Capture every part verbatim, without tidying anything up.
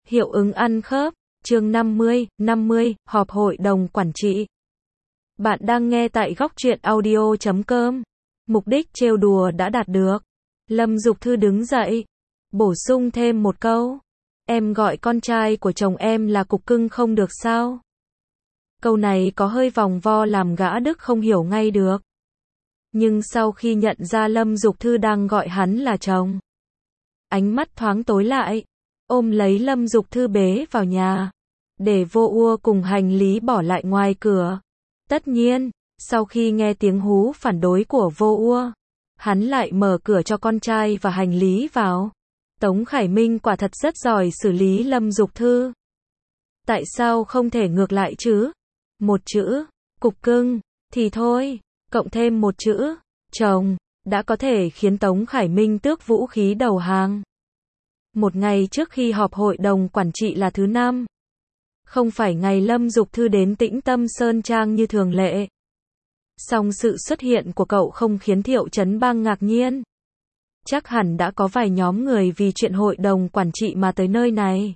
Hiệu ứng ăn khớp, chương năm mươi, năm mươi, họp hội đồng quản trị. Bạn đang nghe tại góc truyện audio chấm com. Mục đích trêu đùa đã đạt được. Lâm Dục Thư đứng dậy, bổ sung thêm một câu. Em gọi con trai của chồng em là cục cưng không được sao? Câu này có hơi vòng vo làm gã Đức không hiểu ngay được. Nhưng sau khi nhận ra Lâm Dục Thư đang gọi hắn là chồng, ánh mắt thoáng tối lại, ôm lấy Lâm Dục Thư bế vào nhà, để Vô Ua cùng hành lý bỏ lại ngoài cửa. Tất nhiên, sau khi nghe tiếng hú phản đối của Vô Ua, hắn lại mở cửa cho con trai và hành lý vào. Tống Khải Minh quả thật rất giỏi xử lý Lâm Dục Thư. Tại sao không thể ngược lại chứ? Một chữ, cục cưng, thì thôi, cộng thêm một chữ, chồng, đã có thể khiến Tống Khải Minh tước vũ khí đầu hàng. Một ngày trước khi họp hội đồng quản trị là thứ năm. Không phải ngày Lâm Dục Thư đến Tĩnh Tâm Sơn Trang như thường lệ. Song sự xuất hiện của cậu không khiến Thiệu Chấn Bang ngạc nhiên. Chắc hẳn đã có vài nhóm người vì chuyện hội đồng quản trị mà tới nơi này.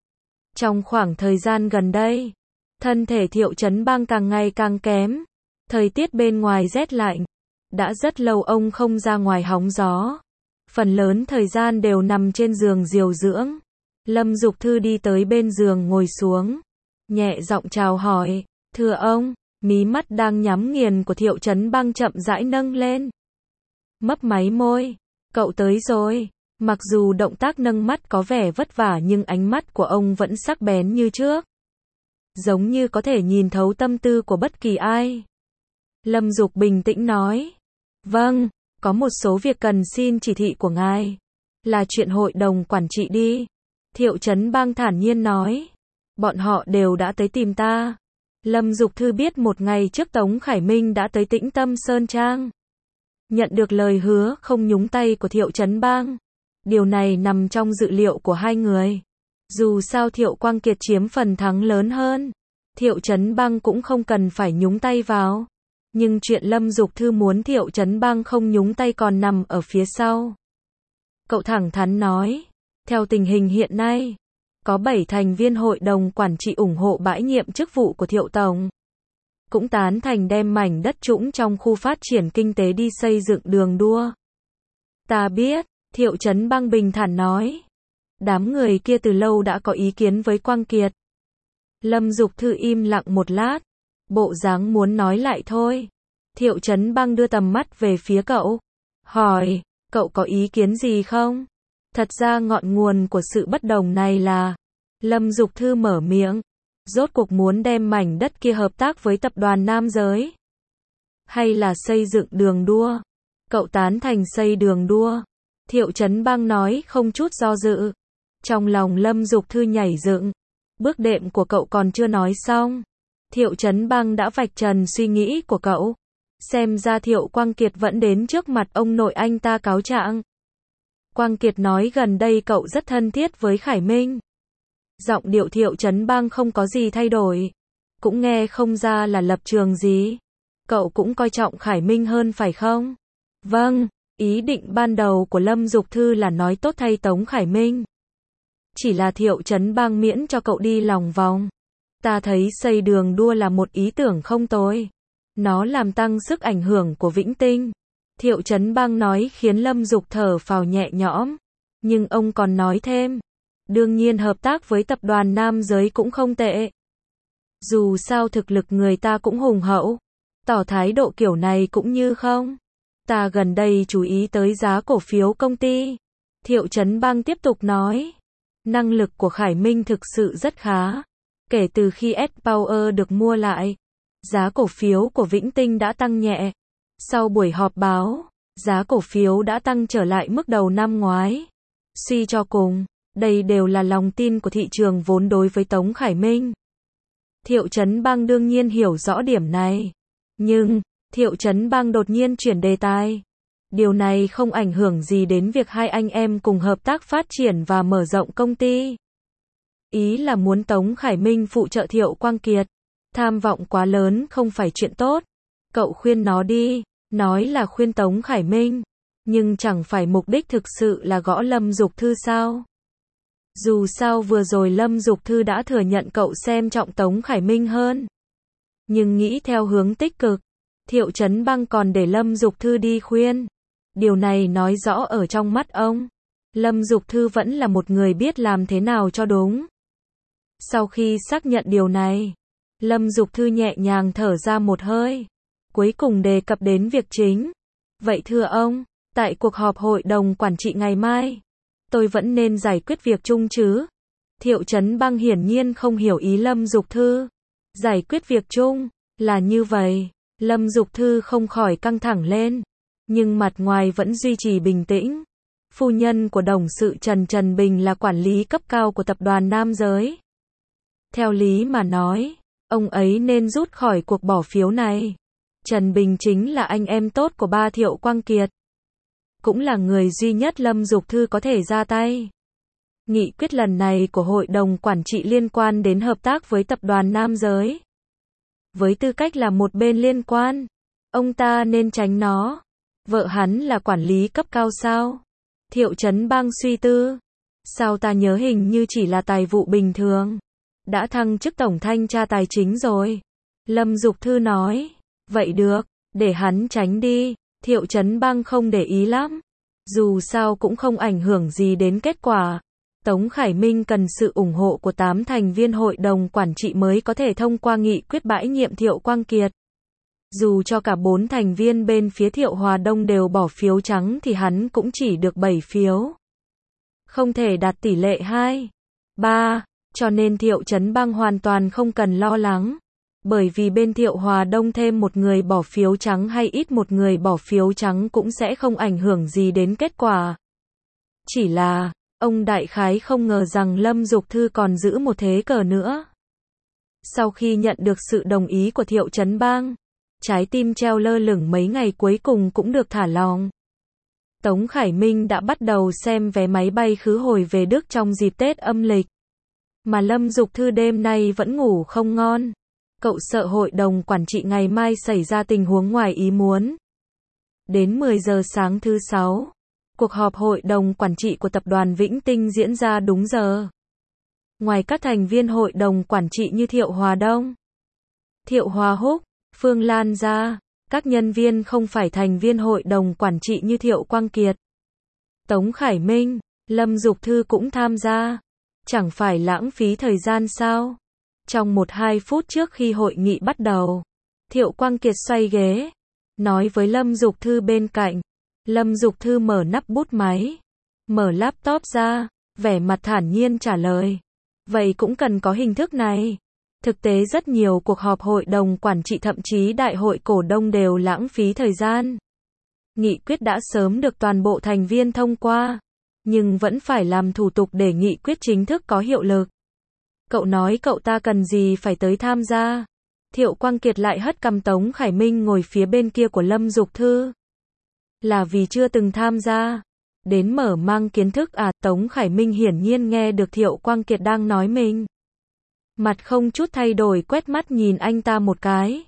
Trong khoảng thời gian gần đây, thân thể Thiệu Chấn Bang càng ngày càng kém. Thời tiết bên ngoài rét lạnh. Đã rất lâu ông không ra ngoài hóng gió. Phần lớn thời gian đều nằm trên giường điều dưỡng. Lâm Dục Thư đi tới bên giường ngồi xuống, nhẹ giọng chào hỏi. Thưa ông. Mí mắt đang nhắm nghiền của Thiệu Chấn Bang chậm rãi nâng lên. Mấp máy môi. Cậu tới rồi. Mặc dù động tác nâng mắt có vẻ vất vả nhưng ánh mắt của ông vẫn sắc bén như trước. Giống như có thể nhìn thấu tâm tư của bất kỳ ai. Lâm Dục bình tĩnh nói. Vâng, có một số việc cần xin chỉ thị của ngài. Là chuyện hội đồng quản trị đi. Thiệu Chấn Bang thản nhiên nói. Bọn họ đều đã tới tìm ta. Lâm Dục Thư biết một ngày trước Tống Khải Minh đã tới Tĩnh Tâm Sơn Trang. Nhận được lời hứa không nhúng tay của Thiệu Chấn Bang. Điều này nằm trong dự liệu của hai người. Dù sao Thiệu Quang Kiệt chiếm phần thắng lớn hơn, Thiệu Chấn Bang cũng không cần phải nhúng tay vào. Nhưng chuyện Lâm Dục Thư muốn Thiệu Chấn Bang không nhúng tay còn nằm ở phía sau. Cậu thẳng thắn nói. Theo tình hình hiện nay, có bảy thành viên hội đồng quản trị ủng hộ bãi nhiệm chức vụ của Thiệu Tổng. Cũng tán thành đem mảnh đất trũng trong khu phát triển kinh tế đi xây dựng đường đua. Ta biết, Thiệu Chấn Bang bình thản nói. Đám người kia từ lâu đã có ý kiến với Quang Kiệt. Lâm Dục Thư im lặng một lát. Bộ dáng muốn nói lại thôi. Thiệu Chấn Bang đưa tầm mắt về phía cậu. Hỏi, cậu có ý kiến gì không? Thật ra ngọn nguồn của sự bất đồng này là. Lâm Dục Thư mở miệng. Rốt cuộc muốn đem mảnh đất kia hợp tác với tập đoàn nam giới. Hay là xây dựng đường đua? Cậu tán thành xây đường đua. Thiệu Chấn Bang nói không chút do dự. Trong lòng Lâm Dục Thư nhảy dựng. Bước đệm của cậu còn chưa nói xong. Thiệu Chấn Bang đã vạch trần suy nghĩ của cậu. Xem ra Thiệu Quang Kiệt vẫn đến trước mặt ông nội anh ta cáo trạng. Quang Kiệt nói gần đây cậu rất thân thiết với Khải Minh. Giọng điệu Thiệu Chấn Bang không có gì thay đổi. Cũng nghe không ra là lập trường gì. Cậu cũng coi trọng Khải Minh hơn phải không? Vâng, ý định ban đầu của Lâm Dục Thư là nói tốt thay Tống Khải Minh. Chỉ là Thiệu Chấn Bang miễn cho cậu đi lòng vòng. Ta thấy xây đường đua là một ý tưởng không tồi. Nó làm tăng sức ảnh hưởng của Vĩnh Tinh. Thiệu Chấn Bang nói khiến Lâm Dục thở phào nhẹ nhõm. Nhưng ông còn nói thêm. Đương nhiên hợp tác với tập đoàn nam giới cũng không tệ. Dù sao thực lực người ta cũng hùng hậu. Tỏ thái độ kiểu này cũng như không. Ta gần đây chú ý tới giá cổ phiếu công ty. Thiệu Chấn Bang tiếp tục nói. Năng lực của Khải Minh thực sự rất khá. Kể từ khi S-Power được mua lại, giá cổ phiếu của Vĩnh Tinh đã tăng nhẹ. Sau buổi họp báo, giá cổ phiếu đã tăng trở lại mức đầu năm ngoái. Suy cho cùng, đây đều là lòng tin của thị trường vốn đối với Tống Khải Minh. Thiệu Chấn Bang đương nhiên hiểu rõ điểm này. Nhưng, Thiệu Chấn Bang đột nhiên chuyển đề tài. Điều này không ảnh hưởng gì đến việc hai anh em cùng hợp tác phát triển và mở rộng công ty. Ý là muốn Tống Khải Minh phụ trợ Thiệu Quang Kiệt. Tham vọng quá lớn không phải chuyện tốt. Cậu khuyên nó đi. Nói là khuyên Tống Khải Minh. Nhưng chẳng phải mục đích thực sự là gõ Lâm Dục Thư sao? Dù sao vừa rồi Lâm Dục Thư đã thừa nhận cậu xem trọng Tống Khải Minh hơn. Nhưng nghĩ theo hướng tích cực, Thiệu Chấn Băng còn để Lâm Dục Thư đi khuyên. Điều này nói rõ ở trong mắt ông, Lâm Dục Thư vẫn là một người biết làm thế nào cho đúng. Sau khi xác nhận điều này, Lâm Dục Thư nhẹ nhàng thở ra một hơi, cuối cùng đề cập đến việc chính. Vậy thưa ông, tại cuộc họp hội đồng quản trị ngày mai, tôi vẫn nên giải quyết việc chung chứ? Thiệu Chấn Băng hiển nhiên không hiểu ý Lâm Dục Thư. Giải quyết việc chung, là như vậy. Lâm Dục Thư không khỏi căng thẳng lên, nhưng mặt ngoài vẫn duy trì bình tĩnh. Phu nhân của đồng sự Trần Trần Bình là quản lý cấp cao của tập đoàn Nam Giới. Theo lý mà nói, ông ấy nên rút khỏi cuộc bỏ phiếu này. Trần Bình chính là anh em tốt của ba Thiệu Quang Kiệt, cũng là người duy nhất Lâm Dục Thư có thể ra tay. Nghị quyết lần này của hội đồng quản trị liên quan đến hợp tác với tập đoàn Nam Giới. Với tư cách là một bên liên quan, ông ta nên tránh nó. Vợ hắn là quản lý cấp cao sao? Thiệu Chấn Bang suy tư. Sao ta nhớ hình như chỉ là tài vụ bình thường. Đã thăng chức tổng thanh tra tài chính rồi. Lâm Dục Thư nói. Vậy được, để hắn tránh đi. Thiệu Chấn Bang không để ý lắm. Dù sao cũng không ảnh hưởng gì đến kết quả. Tống Khải Minh cần sự ủng hộ của tám thành viên hội đồng quản trị mới có thể thông qua nghị quyết bãi nhiệm Thiệu Quang Kiệt. Dù cho cả bốn thành viên bên phía Thiệu Hòa Đông đều bỏ phiếu trắng thì hắn cũng chỉ được bảy phiếu. Không thể đạt tỷ lệ hai, ba, cho nên Thiệu Chấn Bang hoàn toàn không cần lo lắng. Bởi vì bên Thiệu Hòa Đông thêm một người bỏ phiếu trắng hay ít một người bỏ phiếu trắng cũng sẽ không ảnh hưởng gì đến kết quả. Chỉ là, ông đại khái không ngờ rằng Lâm Dục Thư còn giữ một thế cờ nữa. Sau khi nhận được sự đồng ý của Thiệu Chấn Bang, trái tim treo lơ lửng mấy ngày cuối cùng cũng được thả lỏng. Tống Khải Minh đã bắt đầu xem vé máy bay khứ hồi về Đức trong dịp Tết âm lịch. Mà Lâm Dục Thư đêm nay vẫn ngủ không ngon. Cậu sợ hội đồng quản trị ngày mai xảy ra tình huống ngoài ý muốn. Đến mười giờ sáng thứ sáu, cuộc họp hội đồng quản trị của tập đoàn Vĩnh Tinh diễn ra đúng giờ. Ngoài các thành viên hội đồng quản trị như Thiệu Hòa Đông, Thiệu Hòa Húc, Phương Lan ra, các nhân viên không phải thành viên hội đồng quản trị như Thiệu Quang Kiệt, Tống Khải Minh, Lâm Dục Thư cũng tham gia. Chẳng phải lãng phí thời gian sao? Trong một hai phút trước khi hội nghị bắt đầu, Thiệu Quang Kiệt xoay ghế, nói với Lâm Dục Thư bên cạnh. Lâm Dục Thư mở nắp bút máy, mở laptop ra, vẻ mặt thản nhiên trả lời. Vậy cũng cần có hình thức này. Thực tế rất nhiều cuộc họp hội đồng quản trị thậm chí đại hội cổ đông đều lãng phí thời gian. Nghị quyết đã sớm được toàn bộ thành viên thông qua, nhưng vẫn phải làm thủ tục để nghị quyết chính thức có hiệu lực. Cậu nói cậu ta cần gì phải tới tham gia? Thiệu Quang Kiệt lại hất cằm. Tống Khải Minh ngồi phía bên kia của Lâm Dục Thư. Là vì chưa từng tham gia. Đến mở mang kiến thức à? Tống Khải Minh hiển nhiên nghe được Thiệu Quang Kiệt đang nói mình. Mặt không chút thay đổi quét mắt nhìn anh ta một cái.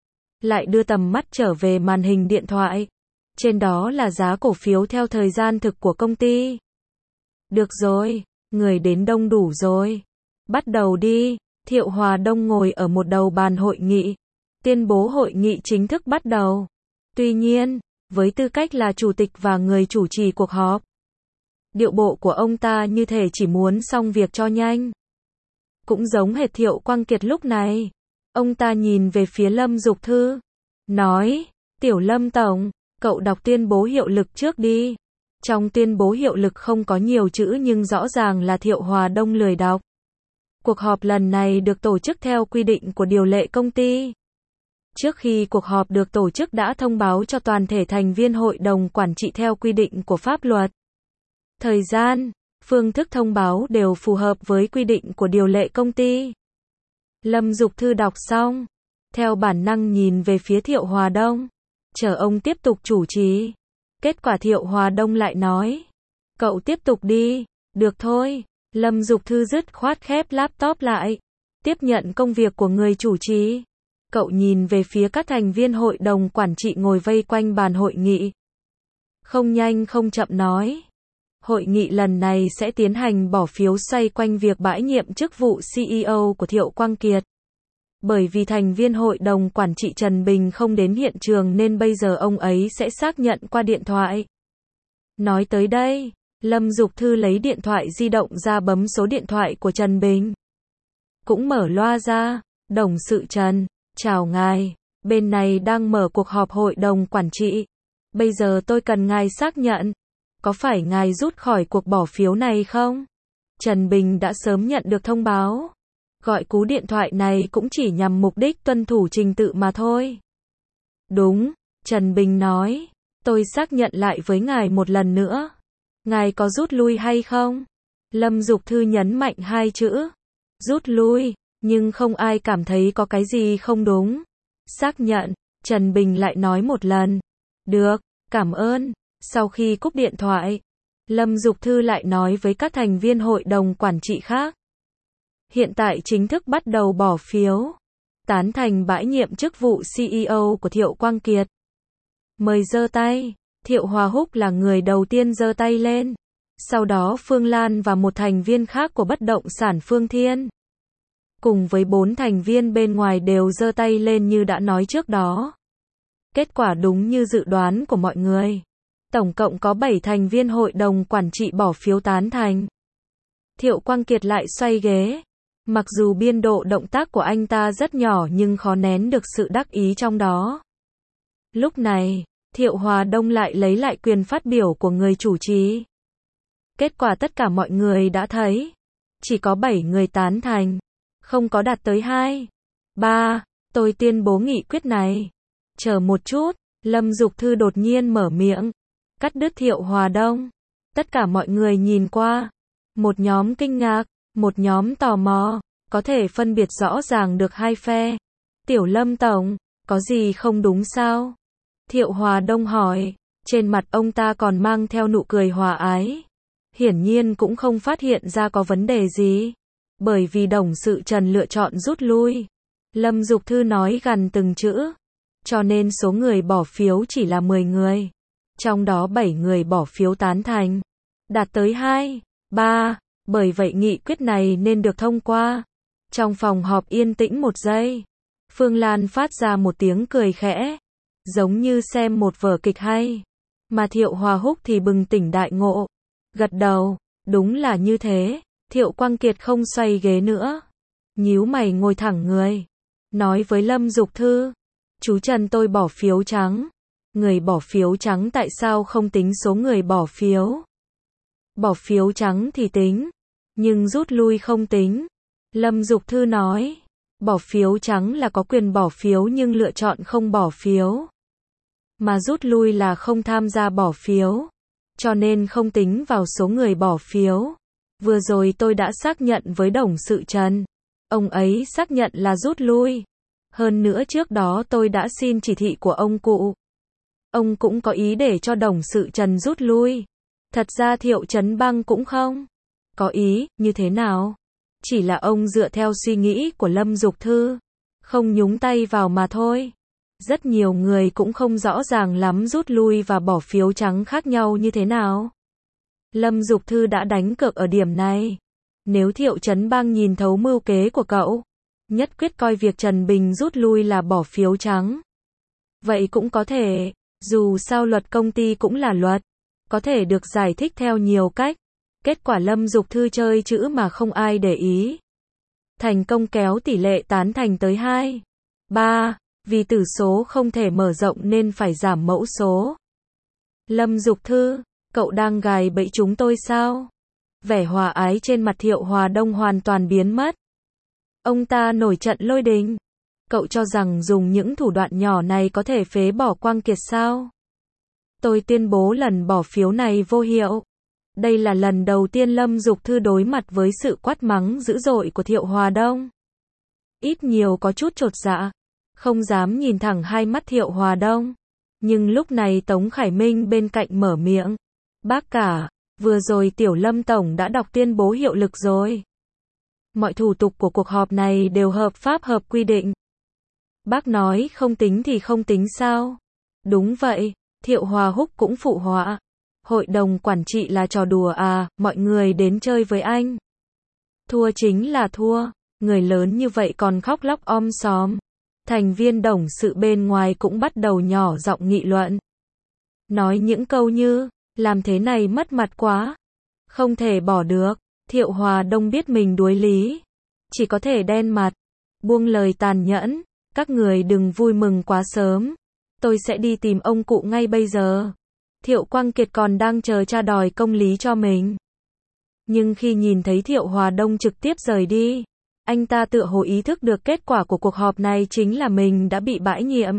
Lại đưa tầm mắt trở về màn hình điện thoại. Trên đó là giá cổ phiếu theo thời gian thực của công ty. Được rồi, người đến đông đủ rồi. Bắt đầu đi. Thiệu Hòa Đông ngồi ở một đầu bàn hội nghị. Tuyên bố hội nghị chính thức bắt đầu. Tuy nhiên, với tư cách là chủ tịch và người chủ trì cuộc họp, điệu bộ của ông ta như thể chỉ muốn xong việc cho nhanh. Cũng giống hệt Thiệu Quang Kiệt lúc này. Ông ta nhìn về phía Lâm Dục Thư. Nói, Tiểu Lâm Tổng, cậu đọc tuyên bố hiệu lực trước đi. Trong tuyên bố hiệu lực không có nhiều chữ nhưng rõ ràng là Thiệu Hòa Đông lười đọc. Cuộc họp lần này được tổ chức theo quy định của điều lệ công ty. Trước khi cuộc họp được tổ chức đã thông báo cho toàn thể thành viên hội đồng quản trị theo quy định của pháp luật. Thời gian, phương thức thông báo đều phù hợp với quy định của điều lệ công ty. Lâm Dục Thư đọc xong, theo bản năng nhìn về phía Thiệu Hòa Đông, chờ ông tiếp tục chủ trì. Kết quả Thiệu Hòa Đông lại nói, cậu tiếp tục đi. Được thôi. Lâm Dục Thư dứt khoát khép laptop lại, tiếp nhận công việc của người chủ trì. Cậu nhìn về phía các thành viên hội đồng quản trị ngồi vây quanh bàn hội nghị. Không nhanh không chậm nói, Hội nghị lần này sẽ tiến hành bỏ phiếu xoay quanh việc bãi nhiệm chức vụ xê e ô của Thiệu Quang Kiệt. Bởi vì thành viên hội đồng quản trị Trần Bình không đến hiện trường nên bây giờ ông ấy sẽ xác nhận qua điện thoại. Nói tới đây, Lâm Dục Thư lấy điện thoại di động ra bấm số điện thoại của Trần Bình. Cũng mở loa ra, đồng sự Trần, chào ngài, bên này đang mở cuộc họp hội đồng quản trị. Bây giờ tôi cần ngài xác nhận, có phải ngài rút khỏi cuộc bỏ phiếu này không? Trần Bình đã sớm nhận được thông báo. Gọi cú điện thoại này cũng chỉ nhằm mục đích tuân thủ trình tự mà thôi. Đúng, Trần Bình nói, tôi xác nhận lại với ngài một lần nữa. Ngài có rút lui hay không? Lâm Dục Thư nhấn mạnh hai chữ. Rút lui, nhưng không ai cảm thấy có cái gì không đúng. Xác nhận, Trần Bình lại nói một lần. Được, cảm ơn. Sau khi cúp điện thoại, Lâm Dục Thư lại nói với các thành viên hội đồng quản trị khác. Hiện tại chính thức bắt đầu bỏ phiếu. Tán thành bãi nhiệm chức vụ xê e ô của Thiệu Quang Kiệt. Mời giơ tay. Thiệu Hòa Húc là người đầu tiên giơ tay lên. Sau đó Phương Lan và một thành viên khác của bất động sản Phương Thiên. Cùng với bốn thành viên bên ngoài đều giơ tay lên như đã nói trước đó. Kết quả đúng như dự đoán của mọi người. Tổng cộng có bảy thành viên hội đồng quản trị bỏ phiếu tán thành. Thiệu Quang Kiệt lại xoay ghế. Mặc dù biên độ động tác của anh ta rất nhỏ nhưng khó nén được sự đắc ý trong đó. Lúc này, Thiệu Hòa Đông lại lấy lại quyền phát biểu của người chủ trì. Kết quả tất cả mọi người đã thấy. Chỉ có bảy người tán thành. Không có đạt tới hai. ba. Tôi tuyên bố nghị quyết này. Chờ một chút, Lâm Dục Thư đột nhiên mở miệng. Cắt đứt Thiệu Hòa Đông. Tất cả mọi người nhìn qua. Một nhóm kinh ngạc, một nhóm tò mò. Có thể phân biệt rõ ràng được hai phe. Tiểu Lâm Tổng, có gì không đúng sao? Thiệu Hòa Đông hỏi. Trên mặt ông ta còn mang theo nụ cười hòa ái. Hiển nhiên cũng không phát hiện ra có vấn đề gì. Bởi vì đồng sự Trần lựa chọn rút lui. Lâm Dục Thư nói gần từng chữ. Cho nên số người bỏ phiếu chỉ là mười người. Trong đó bảy người bỏ phiếu tán thành. Đạt tới hai, ba. Bởi vậy nghị quyết này nên được thông qua. Trong phòng họp yên tĩnh một giây. Phương Lan phát ra một tiếng cười khẽ. Giống như xem một vở kịch hay. Mà Thiệu Hòa Húc thì bừng tỉnh đại ngộ. Gật đầu, đúng là như thế. Thiệu Quang Kiệt không xoay ghế nữa. Nhíu mày ngồi thẳng người. Nói với Lâm Dục Thư. Chú Trần tôi bỏ phiếu trắng. Người bỏ phiếu trắng tại sao không tính số người bỏ phiếu? Bỏ phiếu trắng thì tính. Nhưng rút lui không tính. Lâm Dục Thư nói. Bỏ phiếu trắng là có quyền bỏ phiếu nhưng lựa chọn không bỏ phiếu. Mà rút lui là không tham gia bỏ phiếu. Cho nên không tính vào số người bỏ phiếu. Vừa rồi tôi đã xác nhận với đồng sự Trần. Ông ấy xác nhận là rút lui. Hơn nữa trước đó tôi đã xin chỉ thị của ông cụ. Ông cũng có ý để cho đồng sự Trần rút lui. Thật ra Thiệu Trấn Băng cũng không có ý, như thế nào? Chỉ là ông dựa theo suy nghĩ của Lâm Dục Thư. Không nhúng tay vào mà thôi. Rất nhiều người cũng không rõ ràng lắm rút lui và bỏ phiếu trắng khác nhau như thế nào. Lâm Dục Thư đã đánh cược ở điểm này. Nếu Thiệu Trấn Bang nhìn thấu mưu kế của cậu, nhất quyết coi việc Trần Bình rút lui là bỏ phiếu trắng. Vậy cũng có thể, dù sao luật công ty cũng là luật, có thể được giải thích theo nhiều cách. Kết quả Lâm Dục Thư chơi chữ mà không ai để ý. Thành công kéo tỷ lệ tán thành tới hai, ba, vì tử số không thể mở rộng nên phải giảm mẫu số. Lâm Dục Thư, cậu đang gài bẫy chúng tôi sao? Vẻ hòa ái trên mặt Thiệu Hòa Đông hoàn toàn biến mất. Ông ta nổi trận lôi đình. Cậu cho rằng dùng những thủ đoạn nhỏ này có thể phế bỏ Quang Kiệt sao? Tôi tuyên bố lần bỏ phiếu này vô hiệu. Đây là lần đầu tiên Lâm Dục Thư đối mặt với sự quát mắng dữ dội của Thiệu Hòa Đông. Ít nhiều có chút chột dạ. Không dám nhìn thẳng hai mắt Thiệu Hòa Đông. Nhưng lúc này Tống Khải Minh bên cạnh mở miệng. Bác cả, vừa rồi Tiểu Lâm Tổng đã đọc tuyên bố hiệu lực rồi. Mọi thủ tục của cuộc họp này đều hợp pháp hợp quy định. Bác nói không tính thì không tính sao? Đúng vậy, Thiệu Hòa Húc cũng phụ họa. Hội đồng quản trị là trò đùa à, mọi người đến chơi với anh. Thua chính là thua, người lớn như vậy còn khóc lóc om sòm. Thành viên董sự bên ngoài cũng bắt đầu nhỏ giọng nghị luận. Nói những câu như, làm thế này mất mặt quá. Không thể bỏ được. Thiệu Hòa Đông biết mình đuối lý. Chỉ có thể đen mặt. Buông lời tàn nhẫn. Các người đừng vui mừng quá sớm. Tôi sẽ đi tìm ông cụ ngay bây giờ. Thiệu Quang Kiệt còn đang chờ cha đòi công lý cho mình. Nhưng khi nhìn thấy Thiệu Hòa Đông trực tiếp rời đi, anh ta tựa hồ ý thức được kết quả của cuộc họp này chính là mình đã bị bãi nhiệm.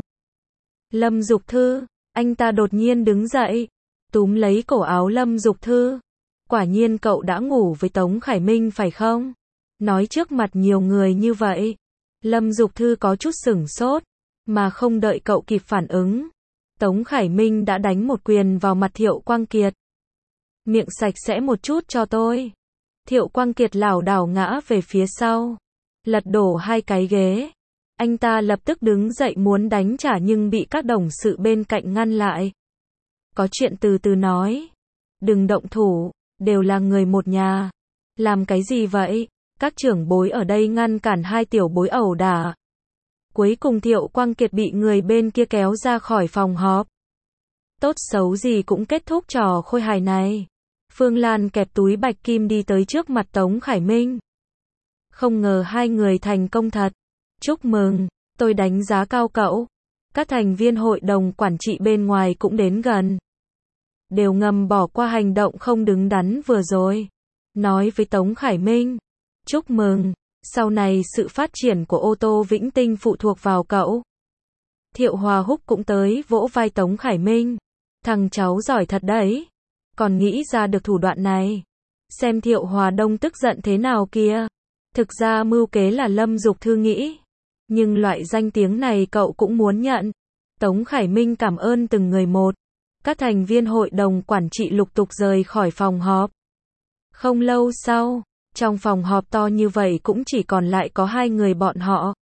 Lâm Dục Thư, anh ta đột nhiên đứng dậy, túm lấy cổ áo Lâm Dục Thư. Quả nhiên cậu đã ngủ với Tống Khải Minh phải không? Nói trước mặt nhiều người như vậy. Lâm Dục Thư có chút sửng sốt, mà không đợi cậu kịp phản ứng. Tống Khải Minh đã đánh một quyền vào mặt Thiệu Quang Kiệt. Miệng sạch sẽ một chút cho tôi. Thiệu Quang Kiệt lảo đảo ngã về phía sau, lật đổ hai cái ghế. Anh ta lập tức đứng dậy muốn đánh trả nhưng bị các đồng sự bên cạnh ngăn lại. Có chuyện từ từ nói. Đừng động thủ, đều là người một nhà. Làm cái gì vậy? Các trưởng bối ở đây ngăn cản hai tiểu bối ẩu đả. Cuối cùng Thiệu Quang Kiệt bị người bên kia kéo ra khỏi phòng họp. Tốt xấu gì cũng kết thúc trò khôi hài này. Phương Lan kẹp túi bạch kim đi tới trước mặt Tống Khải Minh. Không ngờ hai người thành công thật. Chúc mừng, tôi đánh giá cao cậu. Các thành viên hội đồng quản trị bên ngoài cũng đến gần. Đều ngầm bỏ qua hành động không đứng đắn vừa rồi. Nói với Tống Khải Minh. Chúc mừng, sau này sự phát triển của ô tô Vĩnh Tinh phụ thuộc vào cậu. Thiệu Hòa Húc cũng tới vỗ vai Tống Khải Minh. Thằng cháu giỏi thật đấy. Còn nghĩ ra được thủ đoạn này. Xem Thiệu Hòa Đông tức giận thế nào kia. Thực ra mưu kế là Lâm Dục Thư nghĩ. Nhưng loại danh tiếng này cậu cũng muốn nhận. Tống Khải Minh cảm ơn từng người một. Các thành viên hội đồng quản trị lục tục rời khỏi phòng họp. Không lâu sau, trong phòng họp to như vậy cũng chỉ còn lại có hai người bọn họ.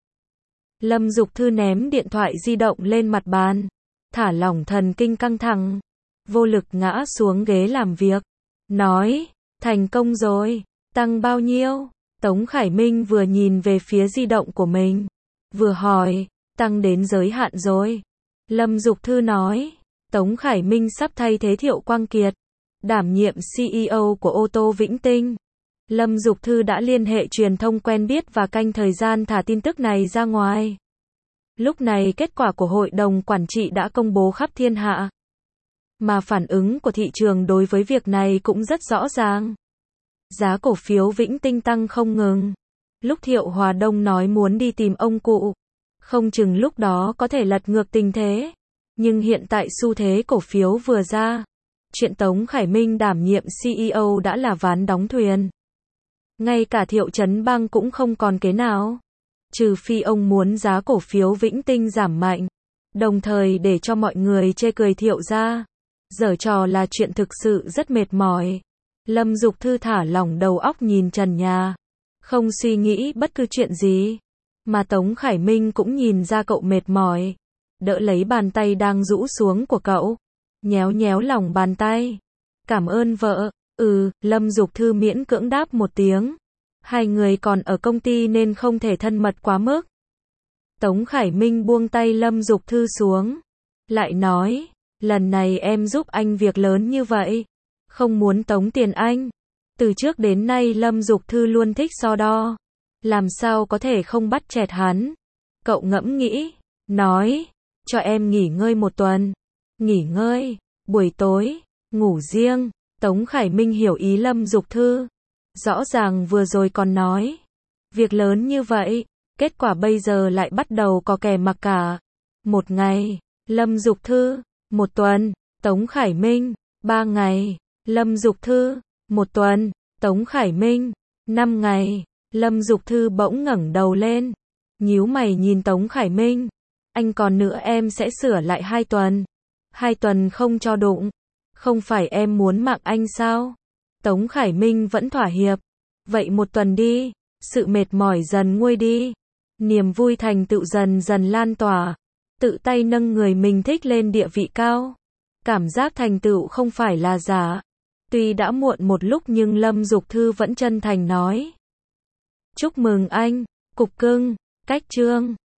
Lâm Dục Thư ném điện thoại di động lên mặt bàn. Thả lỏng thần kinh căng thẳng. Vô lực ngã xuống ghế làm việc. Nói, thành công rồi. Tăng bao nhiêu? Tống Khải Minh vừa nhìn về phía di động của mình. Vừa hỏi, tăng đến giới hạn rồi. Lâm Dục Thư nói, Tống Khải Minh sắp thay thế Thiệu Quang Kiệt. Đảm nhiệm xê e ô của ô tô Vĩnh Tinh. Lâm Dục Thư đã liên hệ truyền thông quen biết và canh thời gian thả tin tức này ra ngoài. Lúc này kết quả của hội đồng quản trị đã công bố khắp thiên hạ. Mà phản ứng của thị trường đối với việc này cũng rất rõ ràng. Giá cổ phiếu Vĩnh Tinh tăng không ngừng. Lúc Thiệu Hòa Đông nói muốn đi tìm ông cụ, không chừng lúc đó có thể lật ngược tình thế. Nhưng hiện tại xu thế cổ phiếu vừa ra, chuyện Tống Khải Minh đảm nhiệm xê e ô đã là ván đóng thuyền. Ngay cả Thiệu Chấn Bang cũng không còn kế nào. Trừ phi ông muốn giá cổ phiếu Vĩnh Tinh giảm mạnh, đồng thời để cho mọi người chê cười Thiệu ra. Giở trò là chuyện thực sự rất mệt mỏi. Lâm Dục Thư thả lỏng đầu óc nhìn trần nhà, không suy nghĩ bất cứ chuyện gì. Mà Tống Khải Minh cũng nhìn ra cậu mệt mỏi, đỡ lấy bàn tay đang rũ xuống của cậu, nhéo nhéo lòng bàn tay. Cảm ơn vợ. Ừ, Lâm Dục Thư miễn cưỡng đáp một tiếng. Hai người còn ở công ty nên không thể thân mật quá mức. Tống Khải Minh buông tay Lâm Dục Thư xuống, lại nói, lần này em giúp anh việc lớn như vậy, không muốn tống tiền anh. Từ trước đến nay Lâm Dục Thư luôn thích so đo, làm sao có thể không bắt chẹt hắn. Cậu ngẫm nghĩ, nói, cho em nghỉ ngơi một tuần. Nghỉ ngơi, buổi tối, ngủ riêng. Tống Khải Minh hiểu ý Lâm Dục Thư. Rõ ràng vừa rồi còn nói, việc lớn như vậy, kết quả bây giờ lại bắt đầu có kẻ mặc cả. Một ngày, Lâm Dục Thư. Một tuần, Tống Khải Minh. Ba ngày, Lâm Dục Thư. Một tuần, Tống Khải Minh. Năm ngày, Lâm Dục Thư bỗng ngẩng đầu lên, nhíu mày nhìn Tống Khải Minh. Anh còn nữa em sẽ sửa lại hai tuần. Hai tuần không cho đụng. Không phải em muốn mạng anh sao? Tống Khải Minh vẫn thỏa hiệp. Vậy một tuần đi. Sự mệt mỏi dần nguôi đi. Niềm vui thành tựu dần dần lan tỏa. Tự tay nâng người mình thích lên địa vị cao. Cảm giác thành tựu không phải là giả. Tuy đã muộn một lúc nhưng Lâm Dục Thư vẫn chân thành nói. Chúc mừng anh, cục cưng, cách chương.